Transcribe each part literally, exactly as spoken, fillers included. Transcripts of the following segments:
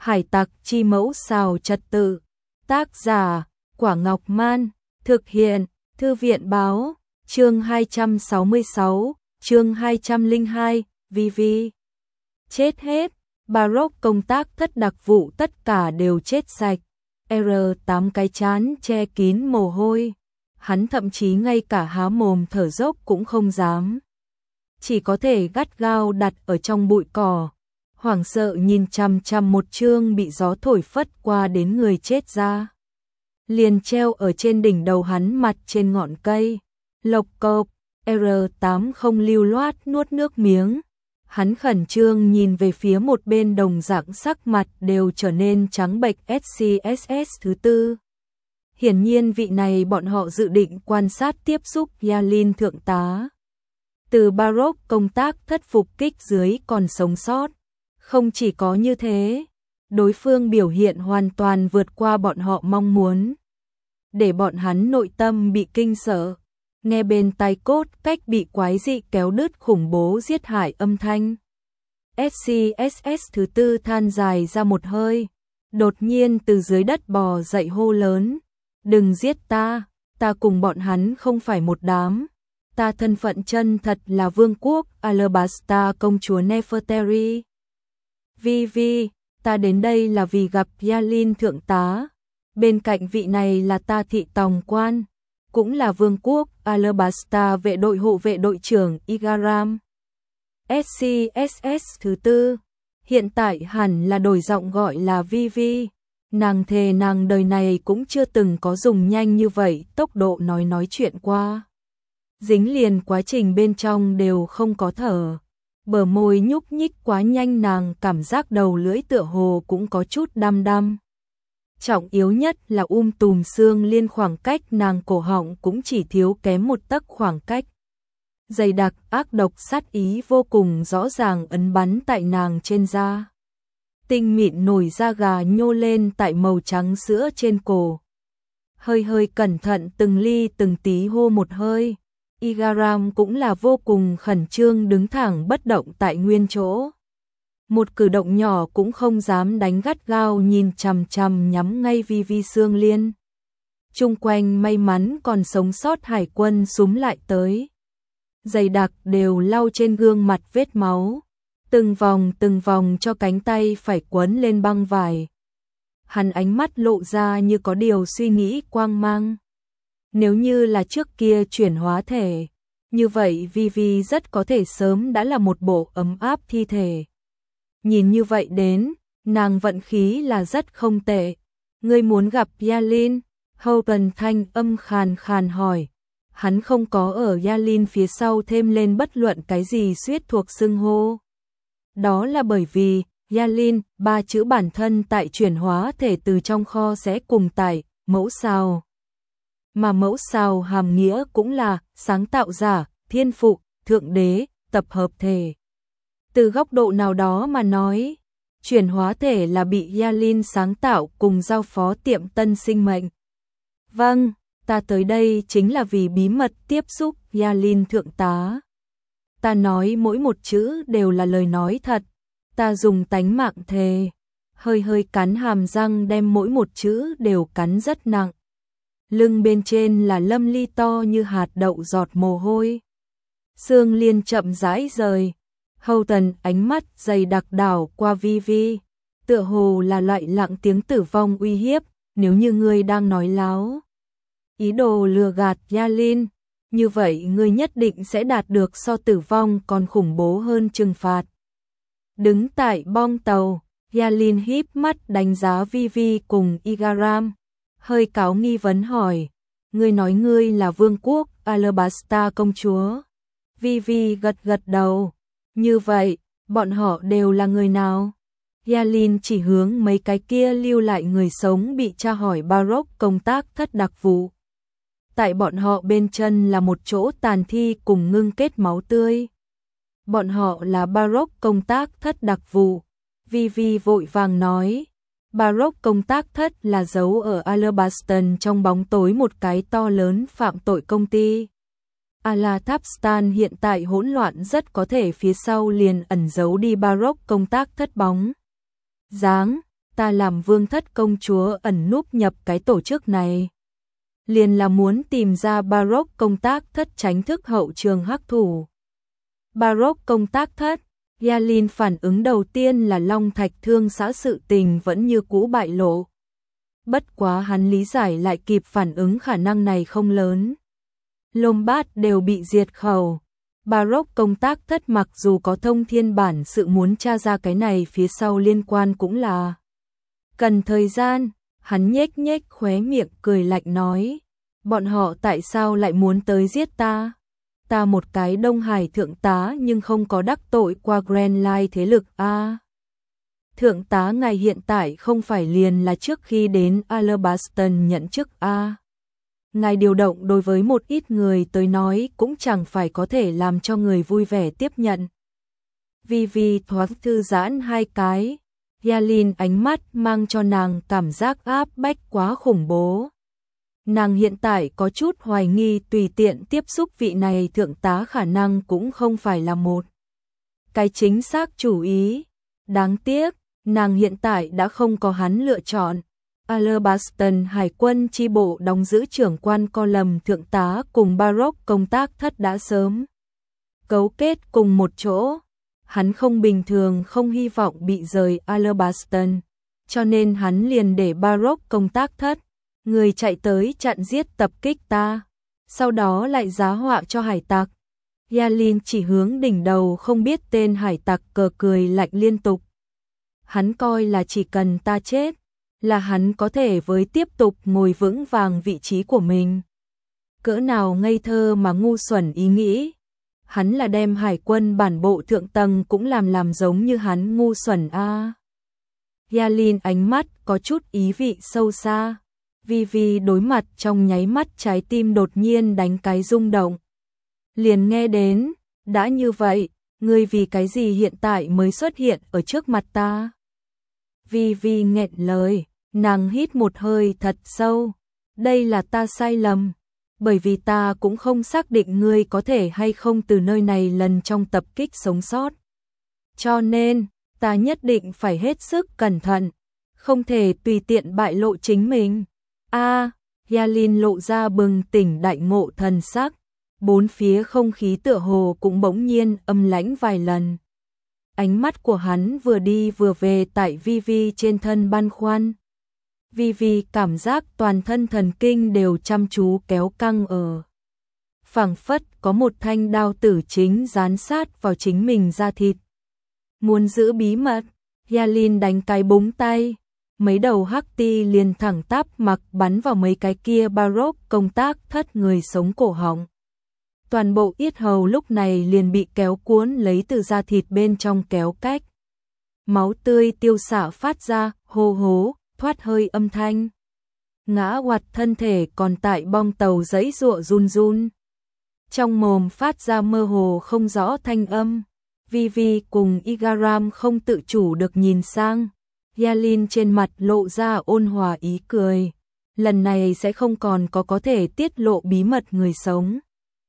Hải tặc chi mẫu xào trật tự. Tác giả, Quả Ngọc Man. Thực hiện, Thư viện báo. Chương hai trăm sáu mươi sáu, chương hai trăm lẻ hai, vi vi. Chết hết, Baroque công tác thất đặc vụ tất cả đều chết sạch. R tám cái chán che kín mồ hôi. Hắn thậm chí ngay cả há mồm thở dốc cũng không dám. Chỉ có thể gắt gao đặt ở trong bụi cỏ. Hoảng sợ nhìn chằm chằm một chương bị gió thổi phất qua đến người chết ra. Liền treo ở trên đỉnh đầu hắn mặt trên ngọn cây. Lộc cộp, R tám không lưu loát nuốt nước miếng. Hắn khẩn trương nhìn về phía một bên đồng dạng sắc mặt đều trở nên trắng bệch S C S S thứ tư. Hiển nhiên vị này bọn họ dự định quan sát tiếp xúc Yalin thượng tá. Từ Baroque công tác thất phục kích dưới còn sống sót. Không chỉ có như thế, đối phương biểu hiện hoàn toàn vượt qua bọn họ mong muốn. Để bọn hắn nội tâm bị kinh sợ. Nghe bên tai cốt cách bị quái dị kéo đứt khủng bố giết hại âm thanh. S C S S thứ tư than dài ra một hơi. Đột nhiên từ dưới đất bò dậy hô lớn. Đừng giết ta, ta cùng bọn hắn không phải một đám. Ta thân phận chân thật là vương quốc Alabasta công chúa Nefertari. Vi vi, ta đến đây là vì gặp Yalin thượng tá. Bên cạnh vị này là ta thị tòng quan, cũng là vương quốc Alabasta vệ đội hộ vệ đội trưởng Igaram. S C S S thứ tư, hiện tại hẳn là đổi giọng gọi là Vi Vi. Nàng thề nàng đời này cũng chưa từng có dùng nhanh như vậy tốc độ nói nói chuyện qua. Dính liền quá trình bên trong đều không có thở. Bờ môi nhúc nhích quá nhanh, nàng cảm giác đầu lưỡi tựa hồ cũng có chút đăm đăm. Trọng yếu nhất là um tùm xương liên khoảng cách nàng cổ họng cũng chỉ thiếu kém một tấc khoảng cách. Dày đặc ác độc sát ý vô cùng rõ ràng ấn bắn tại nàng trên da. Tinh mịn nổi da gà nhô lên tại màu trắng sữa trên cổ. Hơi hơi cẩn thận từng ly từng tí hô một hơi. Igaram cũng là vô cùng khẩn trương đứng thẳng bất động tại nguyên chỗ. Một cử động nhỏ cũng không dám đánh, gắt gao nhìn chằm chằm nhắm ngay Vi Vi Sương Liên. Chung quanh may mắn còn sống sót hải quân súm lại tới. Dày đặc đều lau trên gương mặt vết máu. Từng vòng từng vòng cho cánh tay phải quấn lên băng vải. Hắn ánh mắt lộ ra như có điều suy nghĩ quang mang. Nếu như là trước kia chuyển hóa thể, như vậy Vi Vi rất có thể sớm đã là một bộ ấm áp thi thể. Nhìn như vậy đến, nàng vận khí là rất không tệ. Ngươi muốn gặp Yalin? Houghton thanh âm khàn khàn hỏi. Hắn không có ở Yalin phía sau thêm lên bất luận cái gì suýt thuộc xưng hô. Đó là bởi vì Yalin, ba chữ bản thân tại chuyển hóa thể từ trong kho sẽ cùng tại mẫu sao. Mà mẫu sao hàm nghĩa cũng là sáng tạo giả, thiên phụ, thượng đế, tập hợp thể. Từ góc độ nào đó mà nói, chuyển hóa thể là bị Yalin sáng tạo cùng giao phó tiệm tân sinh mệnh. Vâng, ta tới đây chính là vì bí mật tiếp xúc Yalin thượng tá. Ta nói mỗi một chữ đều là lời nói thật, ta dùng tánh mạng thề. Hơi hơi cắn hàm răng đem mỗi một chữ đều cắn rất nặng. Lưng bên trên là lâm ly to như hạt đậu giọt mồ hôi. Sương Liên chậm rãi rời. Houghton ánh mắt dày đặc đảo qua Vi Vi. Tựa hồ là loại lặng tiếng tử vong uy hiếp. Nếu như ngươi đang nói láo, ý đồ lừa gạt Yalin, như vậy ngươi nhất định sẽ đạt được so tử vong còn khủng bố hơn trừng phạt. Đứng tại bong tàu, Yalin híp mắt đánh giá Vi Vi cùng Igaram. Hơi cáo nghi vấn hỏi, ngươi nói ngươi là vương quốc Alabasta công chúa. Vi Vi gật gật đầu, như vậy, bọn họ đều là người nào? Yalin chỉ hướng mấy cái kia lưu lại người sống bị tra hỏi Baroque công tác thất đặc vụ. Tại bọn họ bên chân là một chỗ tàn thi cùng ngưng kết máu tươi. Bọn họ là Baroque công tác thất đặc vụ. Vi Vi vội vàng nói. Baroque công tác thất là giấu ở Alabastan trong bóng tối một cái to lớn phạm tội công ty. Alabastan hiện tại hỗn loạn, rất có thể phía sau liền ẩn giấu đi Baroque công tác thất bóng. Dáng, ta làm vương thất công chúa ẩn núp nhập cái tổ chức này. Liền là muốn tìm ra Baroque công tác thất tránh thức hậu trường hắc thủ. Baroque công tác thất, Yalin phản ứng đầu tiên là Long Thạch Thương xã sự tình vẫn như cũ bại lộ. Bất quá hắn lý giải lại kịp phản ứng khả năng này không lớn. Lombard đều bị diệt khẩu. Baroque công tác thất mặc dù có thông thiên bản sự muốn tra ra cái này phía sau liên quan cũng là cần thời gian. Hắn nhếch nhếch khóe miệng cười lạnh nói, bọn họ tại sao lại muốn tới giết ta? Ta một cái Đông Hải thượng tá nhưng không có đắc tội qua Grand Line thế lực a. À, thượng tá ngài hiện tại không phải liền là trước khi đến Alabaston nhận chức a. À, ngài điều động đối với một ít người tới nói cũng chẳng phải có thể làm cho người vui vẻ tiếp nhận. Vì vì thoáng thư giãn hai cái, Yalin ánh mắt mang cho nàng cảm giác áp bách quá khủng bố. Nàng hiện tại có chút hoài nghi tùy tiện tiếp xúc vị này thượng tá khả năng cũng không phải là một cái chính xác chủ ý. Đáng tiếc, nàng hiện tại đã không có hắn lựa chọn. Alabaston Hải quân chi bộ đóng giữ trưởng quan Colum thượng tá cùng Baroque công tác thất đã sớm cấu kết cùng một chỗ. Hắn không bình thường không hy vọng bị rời Alabaston, cho nên hắn liền để Baroque công tác thất người chạy tới chặn giết tập kích ta, sau đó lại giá họa cho hải tặc. Yalin chỉ hướng đỉnh đầu không biết tên hải tặc cờ cười lạnh liên tục. Hắn coi là chỉ cần ta chết, là hắn có thể với tiếp tục ngồi vững vàng vị trí của mình. Cỡ nào ngây thơ mà ngu xuẩn ý nghĩ. Hắn là đem hải quân bản bộ thượng tầng cũng làm làm giống như hắn ngu xuẩn a. À. Yalin ánh mắt có chút ý vị sâu xa. Vì vì đối mặt trong nháy mắt trái tim đột nhiên đánh cái rung động. Liền nghe đến, đã như vậy, ngươi vì cái gì hiện tại mới xuất hiện ở trước mặt ta? Vì vì nghẹn lời, nàng hít một hơi thật sâu. Đây là ta sai lầm. Bởi vì ta cũng không xác định ngươi có thể hay không từ nơi này lần trong tập kích sống sót. Cho nên, ta nhất định phải hết sức cẩn thận, không thể tùy tiện bại lộ chính mình. A, à, Yalin lộ ra bừng tỉnh đại ngộ thần sắc, bốn phía không khí tựa hồ cũng bỗng nhiên âm lãnh vài lần. Ánh mắt của hắn vừa đi vừa về tại Vi Vi trên thân băn khoăn. Vi Vi cảm giác toàn thân thần kinh đều chăm chú kéo căng ở. Phảng phất có một thanh đao tử chính dán sát vào chính mình da thịt. Muốn giữ bí mật, Yalin đánh cái búng tay. Mấy đầu hắc ti liền thẳng tắp mặc bắn vào mấy cái kia Baroque công tác thất người sống cổ họng. Toàn bộ yết hầu lúc này liền bị kéo cuốn lấy từ da thịt bên trong kéo cách. Máu tươi tiêu xạ phát ra, hô hố, thoát hơi âm thanh. Ngã quạt thân thể còn tại bong tàu giãy giụa run run. Trong mồm phát ra mơ hồ không rõ thanh âm. Vi Vi cùng Igaram không tự chủ được nhìn sang. Yalin trên mặt lộ ra ôn hòa ý cười. Lần này sẽ không còn có có thể tiết lộ bí mật người sống.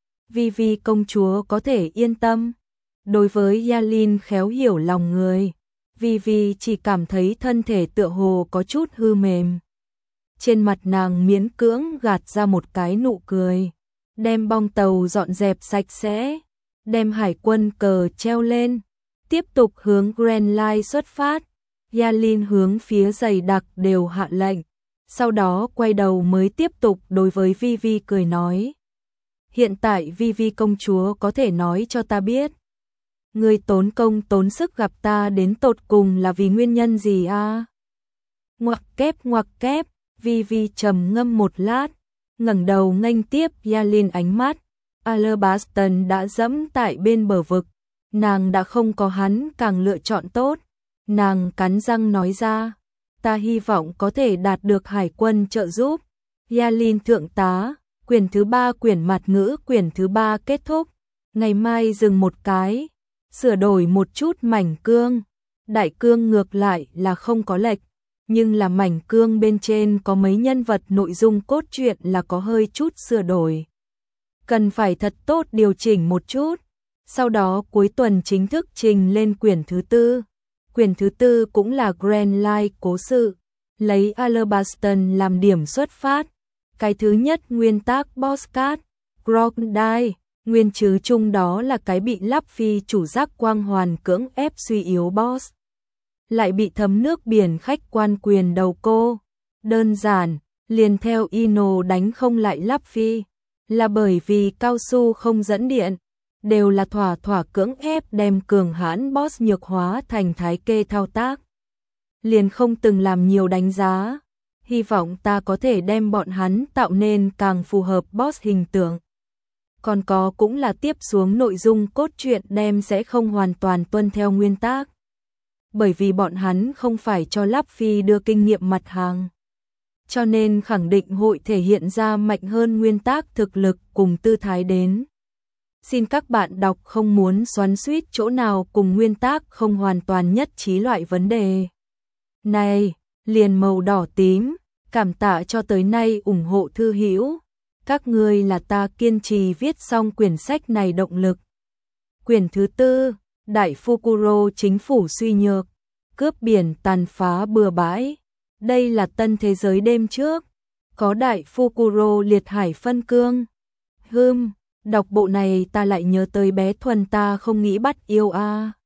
Vi Vi công chúa có thể yên tâm. Đối với Yalin khéo hiểu lòng người, Vi Vi chỉ cảm thấy thân thể tựa hồ có chút hư mềm. Trên mặt nàng miễn cưỡng gạt ra một cái nụ cười. Đem bong tàu dọn dẹp sạch sẽ. Đem hải quân cờ treo lên. Tiếp tục hướng Grand Line xuất phát. Yalin hướng phía dày đặc đều hạ lệnh, sau đó quay đầu mới tiếp tục đối với Vi Vi cười nói. Hiện tại Vi Vi công chúa có thể nói cho ta biết. Ngươi tốn công tốn sức gặp ta đến tột cùng là vì nguyên nhân gì a? À? Ngoặc kép ngoặc kép, Vi Vi trầm ngâm một lát, ngẩng đầu nghênh tiếp Yalin ánh mắt. Alabaston đã dẫm tại bên bờ vực, nàng đã không có hắn càng lựa chọn tốt. Nàng cắn răng nói ra, ta hy vọng có thể đạt được hải quân trợ giúp. Yalin thượng tá, quyển thứ ba quyển mặt ngữ quyển thứ ba kết thúc. Ngày mai dừng một cái, sửa đổi một chút mảnh cương. Đại cương ngược lại là không có lệch, nhưng là mảnh cương bên trên có mấy nhân vật nội dung cốt truyện là có hơi chút sửa đổi. Cần phải thật tốt điều chỉnh một chút. Sau đó cuối tuần chính thức trình lên quyển thứ tư. Quyển thứ tư cũng là Grand Line cố sự, lấy Alabaston làm điểm xuất phát. Cái thứ nhất nguyên tác Bosscat, Crocodile, nguyên chứ chung đó là cái bị lắp phi chủ giác quang hoàn cưỡng ép suy yếu Boss. Lại bị thấm nước biển khách quan quyền đầu cô. Đơn giản, liền theo Ino đánh không lại lắp phi, là bởi vì cao su không dẫn điện, đều là thỏa thỏa cưỡng ép đem cường hãn Boss nhược hóa thành thái kê thao tác. Liền không từng làm nhiều đánh giá, hy vọng ta có thể đem bọn hắn tạo nên càng phù hợp Boss hình tượng. Còn có cũng là tiếp xuống nội dung cốt truyện đem sẽ không hoàn toàn tuân theo nguyên tác. Bởi vì bọn hắn không phải cho lắp phi đưa kinh nghiệm mặt hàng. Cho nên khẳng định hội thể hiện ra mạnh hơn nguyên tác thực lực cùng tư thái đến. Xin các bạn đọc không muốn xoắn xuýt chỗ nào cùng nguyên tác không hoàn toàn nhất trí loại vấn đề. Này, liền màu đỏ tím, cảm tạ cho tới nay ủng hộ thư hữu. Các ngươi là ta kiên trì viết xong quyển sách này động lực. Quyển thứ tư, Đại Fukuro chính phủ suy nhược, cướp biển tàn phá bừa bãi. Đây là tân thế giới đêm trước, có Đại Fukuro liệt hải phân cương. Hừm, đọc bộ này ta lại nhớ tới bé Thuần ta không nghĩ bắt yêu a. À.